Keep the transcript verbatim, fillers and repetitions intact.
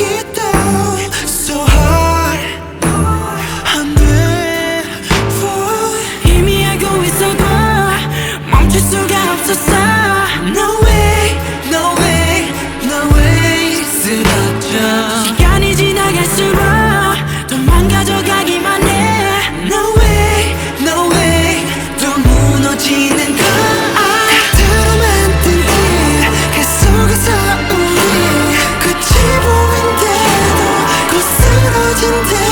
이도 so hard 안돼 이미 알고 있어도 멈출 수가 없었어. No way no way no way 쓰러져 시간이 지나갈수록 더 망가져가기만 해. No way no way 또 무너지는 걸 그대로 만든 길 속에서 우리 끝이 보인대도 곧 쓰러진대